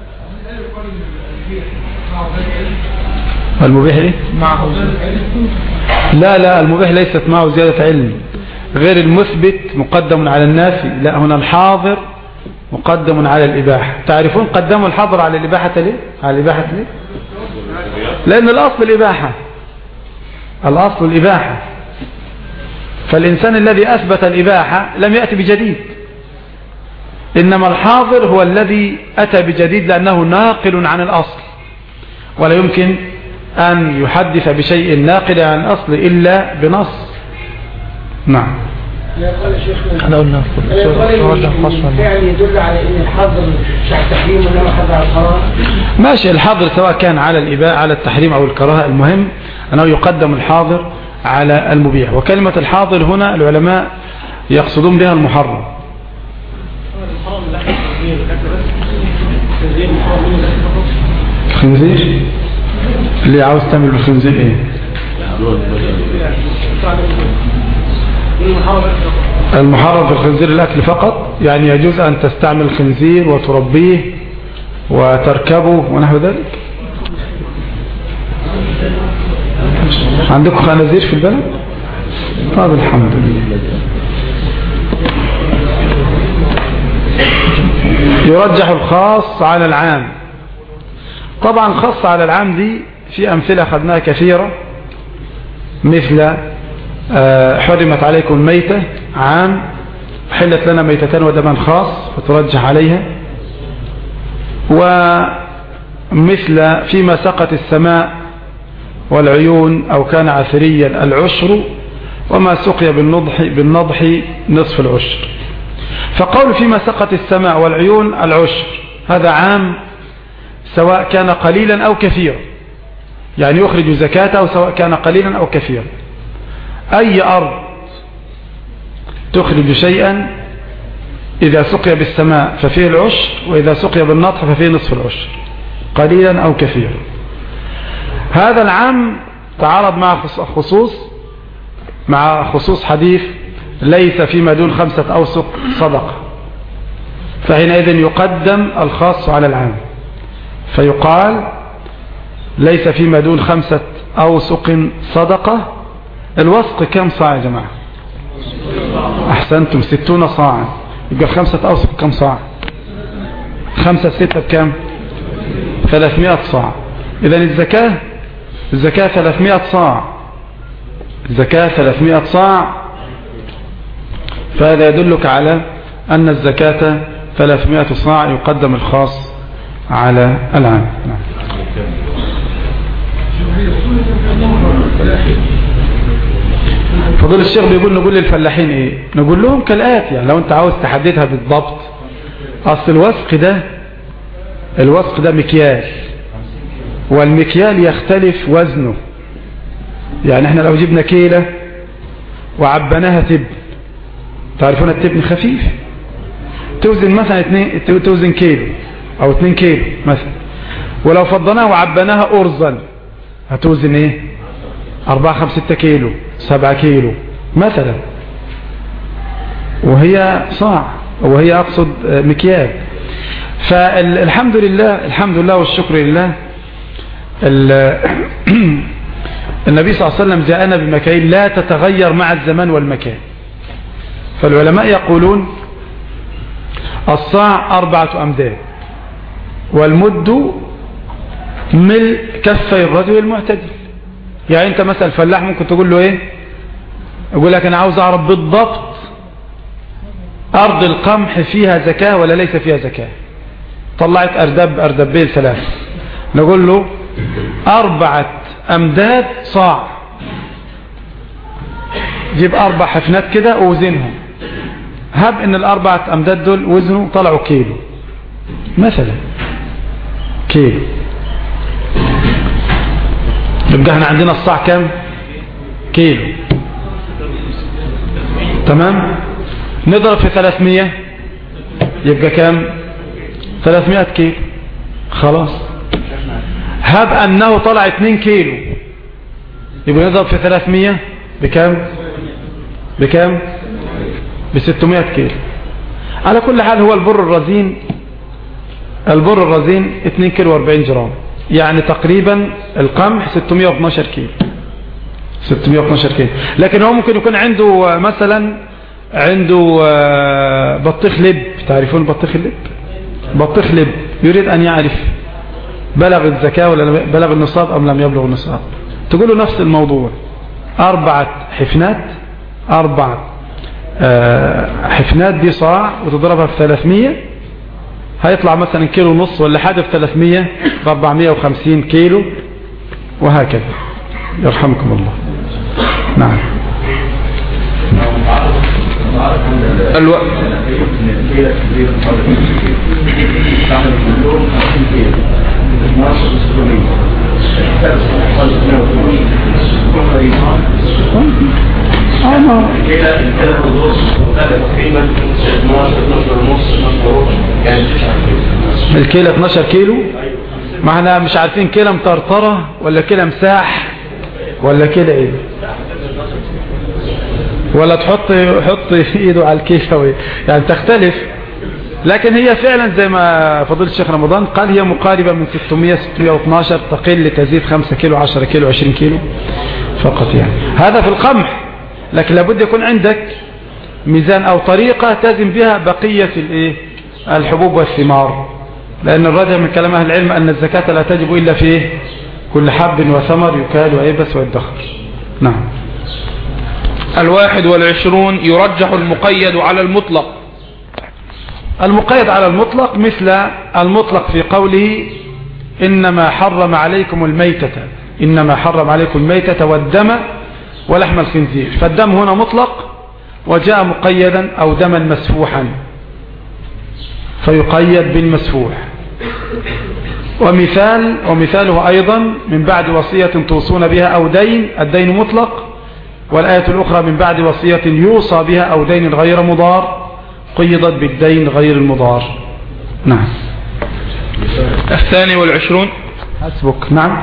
Speaker 2: المبيح ايه؟
Speaker 1: معه
Speaker 2: لا لا المبيح ليست معه زيادة علم، غير المثبت مقدم على النافي، لا هنا الحاضر مقدم على الإباحة. تعرفون قدموا الحظر على الإباحة ليه؟ على الإباحة ليه؟ لأن الأصل الإباحة، الأصل الإباحة، فالإنسان الذي أثبت الإباحة لم يأتي بجديد، إنما الحاضر هو الذي أتى بجديد لأنه ناقل عن الأصل، ولا يمكن أن يحدث بشيء ناقل عن الأصل إلا بنص. نعم.
Speaker 3: احنا قلنا يعني يدل على ان الحظر مش على التحريم ولا حظر على الكراهه.
Speaker 2: ماشي، الحظر سواء كان على الإباحة على التحريم أو الكراهة، المهم أنه يقدم الحاضر على المبيح. وكلمة الحاضر هنا العلماء يقصدون بها المحرم. خنزير اللي عاوز تعمل بالخنزير ايه؟ المحرم في الخنزير الأكل فقط، يعني يجوز أن تستعمل الخنزير وتربيه وتركبه ونحو ذلك. عندكم خنازير في البلد؟ طيب الحمد لله. يرجح الخاص على العام. طبعا الخاص على العام دي في أمثلة أخذناها كثيرة، مثل حرمت عليكم الميتة عام، حلت لنا ميتتان ودما خاص فترجح عليها. ومثل فيما سقت السماء والعيون أو كان عثريا العشر، وما سقي بالنضح, بالنضح نصف العشر. فقول فيما سقط السماء والعيون العشر هذا عام سواء كان قليلا أو كثيرا، يعني يخرج زكاته سواء كان قليلا أو كثيرا. أي أرض تخرج شيئا إذا سقي بالسماء ففيه العشر، وإذا سقي بالنطح ففيه نصف العشر قليلا أو كثيرا. هذا العام تعارض مع خصوص مع خصوص حديث ليس فيما دون خمسة أوسق صدقة، فحينئذ يقدم الخاص على العام، فيقال ليس فيما دون خمسة أوسق صدقة. الوسق كم صاع يا جماعة؟ أحسنتم، ستون صاعا. يبقى خمسة أوسق كم صاع؟ خمسة ستة بكم؟ ثلاثمائة صاع. إذن الزكاة الزكاة ثلاثمائة صاع، الزكاة ثلاثمائة صاع. فهذا يدلك على أن الزكاة ثلاثمائة صاع يقدم الخاص على العام. فضل الشيخ بيقول نقول للفلاحين ايه؟ نقول لهم كالآتي، يعني لو انت عاوز تحددها بالضبط، اصل الوسق ده الوسق ده مكيال، والمكيال يختلف وزنه. يعني احنا لو جبنا كيلة وعبناها تبن، تعرفون التبن خفيف، توزن مثلا اتنين توزن كيلو او اتنين كيلو مثلا، ولو فضناها وعبناها ارزا هتوزن ايه؟ اربعة خمسة ستة كيلو سبعة كيلو مثلا، وهي صاع، وهي اقصد مكيال. فالحمد لله الحمد لله والشكر لله النبي صلى الله عليه وسلم جاءنا بمكاييل لا تتغير مع الزمان والمكان. فالعلماء يقولون الصاع أربعة أمداد، والمد ملء كفي الرجل المعتدل. يعني انت مثلا الفلاح ممكن تقول له ايه؟ يقول لك انا عاوز اعرف بالضبط ارض القمح فيها زكاة ولا ليس فيها زكاة. طلعت اردب اردبين ثلاثة، نقول له اربعة امداد صاع، جيب اربع حفنات كده ووزنهم، هب ان الاربعة امداد دول وزنوا طلعوا كيلو مثلا، كيلو. يبقى احنا عندنا الصاع كم؟ كيلو. تمام. نضرب في ثلاثمائة يبقى كم؟ ثلاثمائة كيلو. خلاص. هب انه طلع اتنين كيلو يبقى نضرب في ثلاثمائة بكم؟ بكم؟ بستمائة كيلو. على كل حال هو البر الرزين البر الرزين اتنين كيلو واربعين جرام، يعني تقريبا القمح ستمائة واثناشر كيلو ستمائة واثناشر كيلو. لكن هو ممكن يكون عنده مثلا عنده بطيخ لب، تعرفون بطيخ اللب؟ بطيخ لب يريد ان يعرف بلغ الزكاة ولا بلغ النصاب ام لم يبلغ النصاب، تقول له نفس الموضوع، اربعة حفنات اربعة حفنات دي صاع، وتضربها في ثلاثمائة هيطلع مثلا كيلو ونص ولا حاجة، في ثلاثمائة ب أربعمائة وخمسين كيلو، وهكذا. يرحمكم الله. نعم.
Speaker 1: الو...
Speaker 2: الكيلة اتناشر كيلو، ما احنا مش عارفين كيلة مطرطرة ولا كيلة مساح ولا كيلة ايه، ولا تحط حط ايده على الكيلة، يعني تختلف. لكن هي فعلا زي ما فضيلة الشيخ رمضان قال، هي مقاربة من ستمائة ستمائة واثناشر، تقل تزيد خمسة كيلو عشرة كيلو عشرين كيلو فقط. يعني هذا في القمح. لكن لابد يكون عندك ميزان او طريقة تزن بها بقية الايه الحبوب والثمار، لان الراجع من كلام اهل العلم ان الزكاة لا تجب الا في كل حب وثمر يكال ويبس ويدخر. نعم.
Speaker 1: الواحد والعشرون يرجح المقيد على المطلق.
Speaker 2: المقيد على المطلق مثل المطلق في قوله إنما حرم عليكم الميتة إنما حرم عليكم الميتة والدم ولحم الخنزير، فالدم هنا مطلق وجاء مقيدا، أو دما مسفوحا فيقيد بالمسفوح. ومثال ومثاله أيضا من بعد وصية توصون بها أو دين، الدين مطلق، والآية الأخرى من بعد وصية يوصى بها أو دين غير مضار قيدت بالدين غير المضار. نعم.
Speaker 1: الثاني والعشرون.
Speaker 2: حسبك. نعم.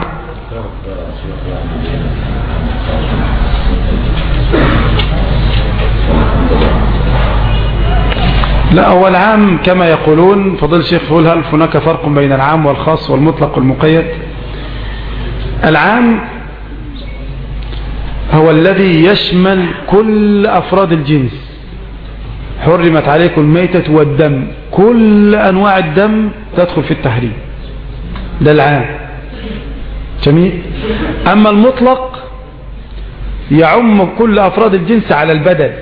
Speaker 2: لا، هو العام كما يقولون فضل الشيخ يقول هل هناك فرق بين العام والخاص والمطلق والمقيد؟ العام هو الذي يشمل كل أفراد الجنس. حرمت عليكم الميتة والدم، كل أنواع الدم تدخل في التحريم، ده العام. جميل. أما المطلق يعم كل أفراد الجنس على البدل،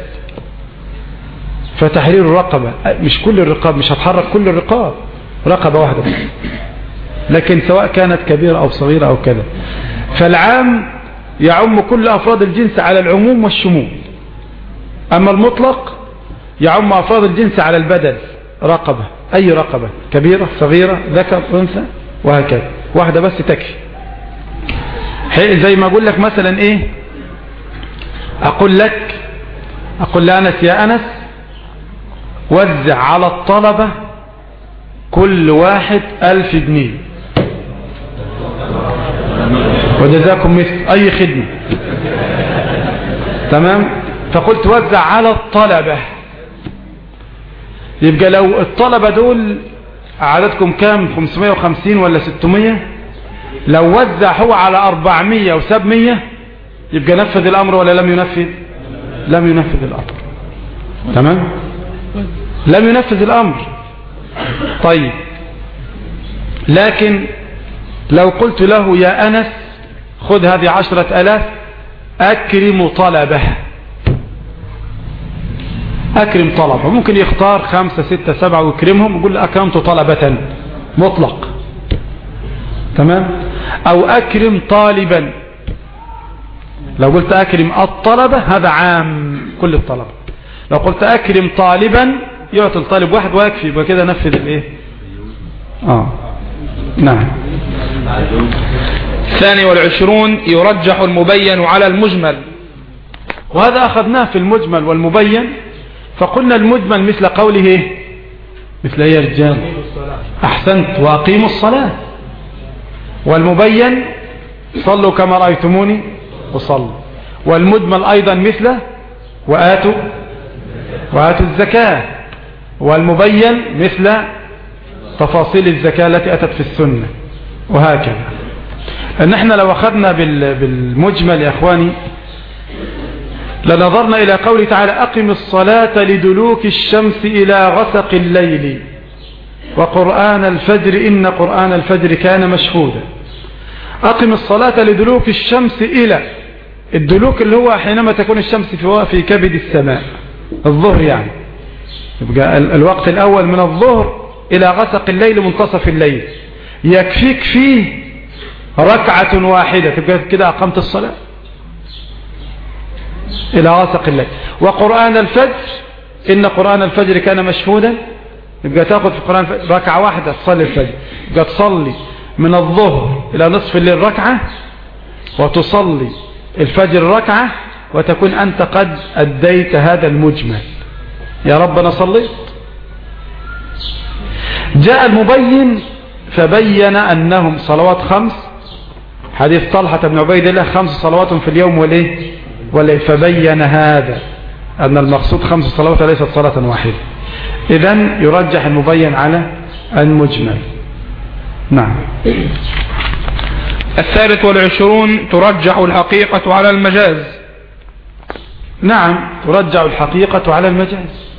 Speaker 2: فتحرير الرقبة، مش كل الرقاب، مش هتحرك كل الرقاب، رقبة واحدة، لكن سواء كانت كبيرة أو صغيرة أو كذا. فالعام يعم كل أفراد الجنس على العموم والشمول. أما المطلق يعم أفراد الجنس على البدل، رقبة، أي رقبة، كبيرة صغيرة ذكر أنثى وهكذا، واحدة بس تكفي. زي ما أقول لك مثلا إيه، أقول لك أقول لأنس يا أنس وزع على الطلبة كل واحد ألف جنيه وجزاكم مثل أي خدمة. تمام. فقلت وزع على الطلبة، يبقى لو الطلبة دول عددكم كام، خمسمائة وخمسين ولا ستمائة، لو وزع هو على أربعمائة وسبعمائة يبقى نفذ الأمر ولا لم ينفذ؟ لم ينفذ الأمر. تمام. لم ينفذ الأمر. طيب، لكن لو قلت له يا أنس خذ هذه عشرة ألاف أكرم طلبه، أكرم طلبه، ممكن يختار خمسة ستة سبعة ويكرمهم ويقول أكرمت طلبة مطلق. تمام. أو أكرم طالبا، لو قلت أكرم الطلبة هذا عام كل الطلبة. لو قلت أكرم طالبا يعطي الطالب واحد ويكفي، يبقى كده نفذ الايه. اه نعم.
Speaker 1: الثاني والعشرون يرجح المبين على المجمل،
Speaker 2: وهذا أخذناه في المجمل والمبين. فقلنا المجمل مثل قوله ايه، مثل ايه يا رجال؟ أحسنت، وأقيموا الصلاة. والمبين صلوا كما رأيتموني وصلوا. والمجمل أيضا مثله وآتوا وآتوا الزكاة. والمبين مثل تفاصيل الزكاة التي أتت في السنة وهكذا. أن احنا لو أخذنا بالمجمل يا أخواني لنظرنا إلى قوله تعالى أقم الصلاة لدلوك الشمس إلى غسق الليل وقرآن الفجر إن قرآن الفجر كان مشهودا. أقم الصلاة لدلوك الشمس إلى الدلوك اللي هو حينما تكون الشمس في كبد السماء، الظهر يعني، يبقى الوقت الأول من الظهر إلى غسق الليل منتصف الليل، يكفيك فيه ركعة واحدة تبقى كده أقمت الصلاة إلى غسق الليل. وقرآن الفجر إن قرآن الفجر كان مشهودا، يبقى تأخذ في قرآن الفجر ركعة واحدة تصلي الفجر، يبقى تصلي من الظهر إلى نصف الليل ركعة، وتصلي الفجر ركعة، وتكون أنت قد أديت هذا المجمل. يا رب أنا صليت. جاء المبين فبين أنهم صلوات خمس، حديث طلحة بن عبيد الله خمس صلوات في اليوم والليل والليل، فبين هذا أن المقصود خمس صلوات ليست صلاة واحدة. إذن يرجح المبين على المجمل. نعم.
Speaker 1: الثالث والعشرون ترجح الحقيقة على المجاز.
Speaker 2: نعم، ترجع الحقيقة على المجاز.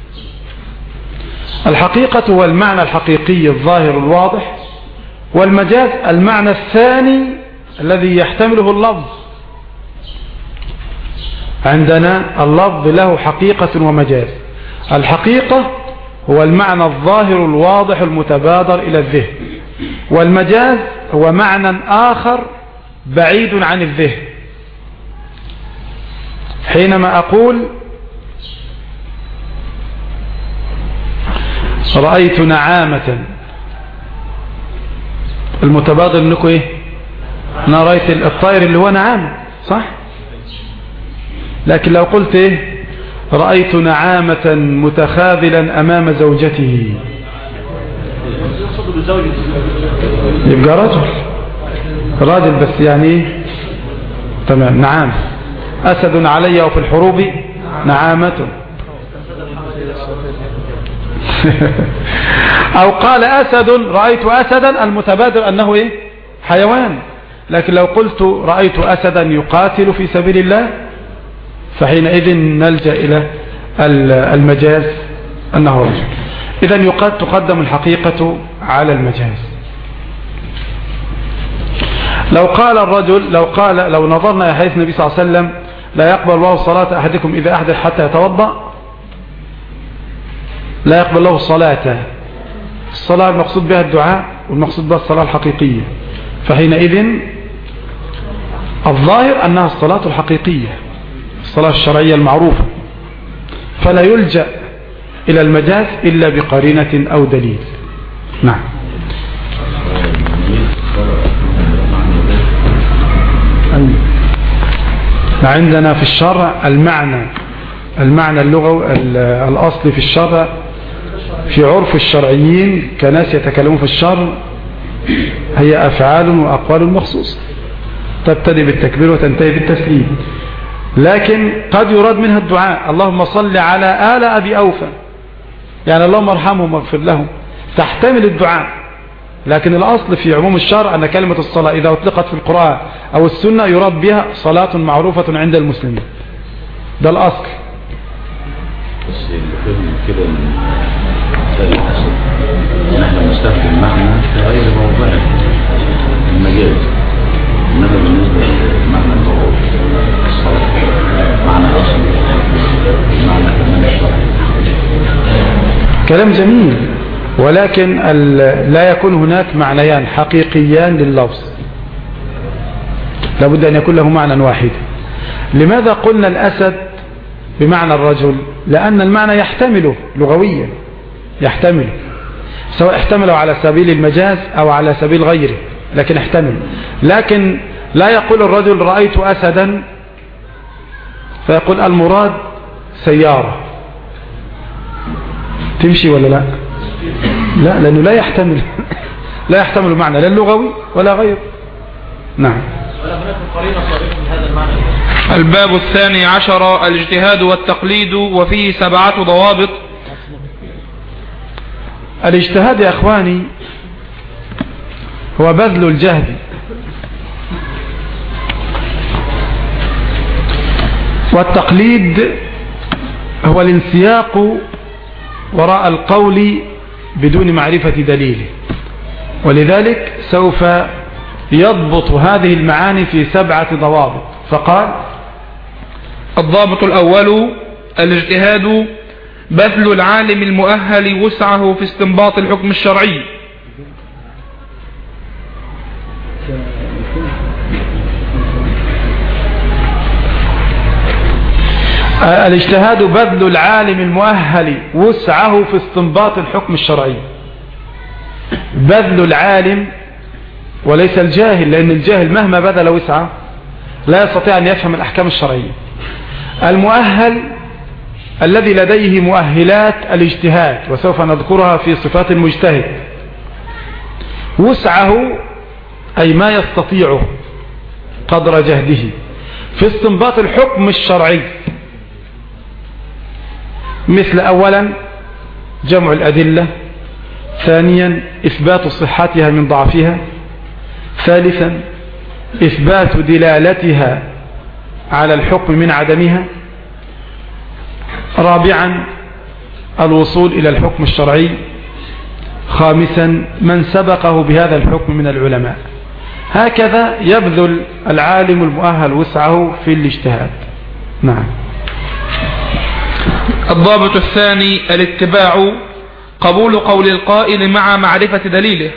Speaker 2: الحقيقة هو المعنى الحقيقي الظاهر الواضح، والمجاز المعنى الثاني الذي يحتمله اللفظ. عندنا اللفظ له حقيقة ومجاز. الحقيقة هو المعنى الظاهر الواضح المتبادر إلى الذهن، والمجاز هو معنى آخر بعيد عن الذهن. حينما أقول رأيت نعامة، المتبادل منكم ايه؟ انا رأيت الطائر اللي هو نعامة، صح؟ لكن لو قلت ايه؟ رأيت نعامة متخاذلا امام زوجته، يبقى رجل راجل بس يعني ايه؟ تمام. نعام. أسد علي وفي الحروب نعامة. أو قال أسد، رأيت أسدا، المتبادر أنه إيه؟ حيوان. لكن لو قلت رأيت أسدا يقاتل في سبيل الله فحينئذ نلجأ إلى المجاز أنه رجل. إذن يقد تقدم الحقيقة على المجاز. لو قال الرجل، لو قال لو نظرنا إلى حديث النبي صلى الله عليه وسلم لا يقبل الله صلاة أحدكم إذا أحدث حتى يتوضأ، لا يقبل الله الصلاة. الصلاة المقصود بها الدعاء والمقصود بها الصلاة الحقيقية، فحينئذ الظاهر أنها الصلاة الحقيقية، الصلاة الشرعية المعروفة، فلا يلجأ إلى المجاز إلا بقرينة أو دليل. نعم. عندنا في الشرع المعنى المعنى اللغوي الأصلي في الشرع في عرف الشرعيين كناس يتكلمون في الشرع هي أفعال وأقوال مخصوصة تبتدي بالتكبير وتنتهي بالتسليم، لكن قد يراد منها الدعاء، اللهم صل على آل أبي أوفى، يعني اللهم ارحمهم واغفر لهم، تحتمل الدعاء. لكن الأصل في عموم الشرع أن كلمة الصلاة إذا أطلقت في القرآن أو السنة يراد بها صلاة معروفة عند المسلمين، ده الأصل.
Speaker 6: بس الفهم كده مسألة الأصل نحن نستخدم معنى غير موضوع المجاز، إنما بالنسبة لمعنى الضرورة الصلاة معنى أصل معنى كمان الشرع.
Speaker 2: كلام جميل، ولكن لا يكون هناك معنيان حقيقيان لللفظ، لابد أن يكون له معنى واحد. لماذا قلنا الأسد بمعنى الرجل؟ لأن المعنى يحتمله لغويا، يحتمل سواء احتمله على سبيل المجاز أو على سبيل غيره، لكن احتمل. لكن لا يقول الرجل رأيت أسدا فيقول المراد سيارة، تمشي ولا لا؟ لا، لأنه لا يحتمل لا يحتمل معنى لا اللغوي ولا غيره. نعم.
Speaker 1: الباب الثاني عشر الاجتهاد والتقليد، وفيه سبعة ضوابط.
Speaker 2: الاجتهاد يا أخواني هو بذل الجهد، والتقليد هو الانسياق وراء القول بدون معرفة دليله، ولذلك سوف يضبط هذه المعاني في سبعة ضوابط. فقال:
Speaker 1: الضابط الأول الاجتهاد بذل العالم المؤهل وسعه في استنباط الحكم الشرعي.
Speaker 2: الاجتهاد بذل العالم المؤهل وسعه في استنباط الحكم الشرعي. بذل العالم وليس الجاهل، لأن الجاهل مهما بذل وسعه لا يستطيع أن يفهم الأحكام الشرعية. المؤهل الذي لديه مؤهلات الاجتهاد، وسوف نذكرها في صفات المجتهد. وسعه أي ما يستطيعه قدر جهده في استنباط الحكم الشرعي، مثل أولا جمع الأدلة، ثانيا إثبات صحتها من ضعفها، ثالثا إثبات دلالتها على الحكم من عدمها، رابعا الوصول إلى الحكم الشرعي، خامسا من سبقه بهذا الحكم من العلماء. هكذا يبذل العالم المؤهل وسعه في الاجتهاد. نعم.
Speaker 1: الضابط الثاني الاتباع، قبول قول القائل مع معرفة دليله.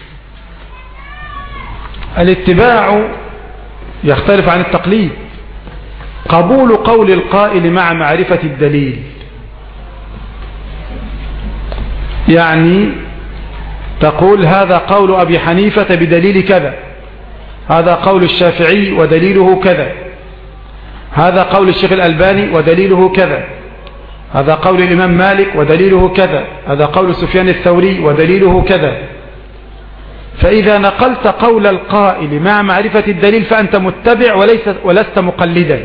Speaker 2: الاتباع يختلف عن التقليد. قبول قول القائل مع معرفة الدليل، يعني تقول هذا قول أبي حنيفة بدليل كذا، هذا قول الشافعي ودليله كذا، هذا قول الشيخ الألباني ودليله كذا، هذا قول الإمام مالك ودليله كذا، هذا قول سفيان الثوري ودليله كذا. فإذا نقلت قول القائل مع معرفة الدليل فأنت متبع وليس ولست مقلدا.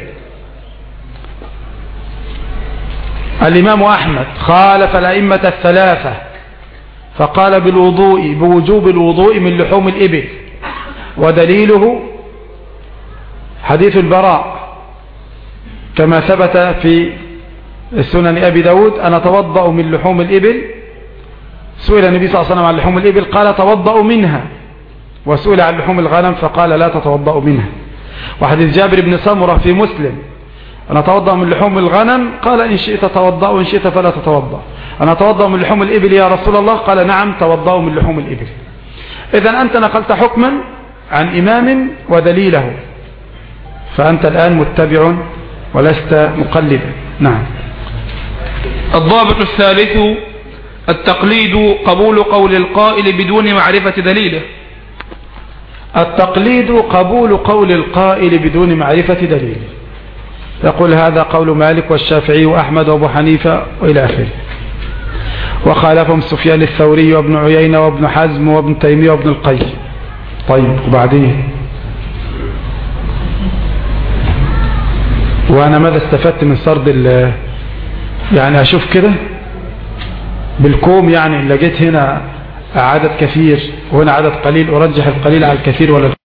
Speaker 2: الإمام أحمد خالف الأئمة الثلاثة فقال بالوضوء بوجوب الوضوء من لحوم الإبل، ودليله حديث البراء كما ثبت في السنن أبي داود: أنا توضأ من لحوم الإبل. سئل النبي صلى الله عليه وسلم عن لحوم الإبل قال توضأ منها، وسئل عن لحوم الغنم فقال لا تتوضأ منها. وحديث جابر بن سمرة في مسلم: أنا أتوضأ من لحوم الغنم، قال إن شئت توضأ وإن شئت فلا تتوضأ. أنا أتوضأ من لحوم الإبل يا رسول الله، قال نعم توضأ من لحوم الإبل. إذن أنت نقلت حكما عن إمام ودليله، فأنت الآن متبع ولست مقلدا. نعم.
Speaker 1: الضابط الثالث التقليد قبول قول القائل بدون معرفة دليله.
Speaker 2: التقليد قبول قول القائل بدون معرفة دليله، يقول هذا قول مالك والشافعي وأحمد وأبو حنيفة وإلى آخره، وخالفهم سفيان الثوري وابن عيينة وابن حزم وابن تيمية وابن القيم. طيب وبعدين، وأنا ماذا استفدت من سرد ال يعني أشوف كده بالكوم، يعني اللي جيت هنا عدد كثير وهنا عدد قليل، أرجح القليل على الكثير ولا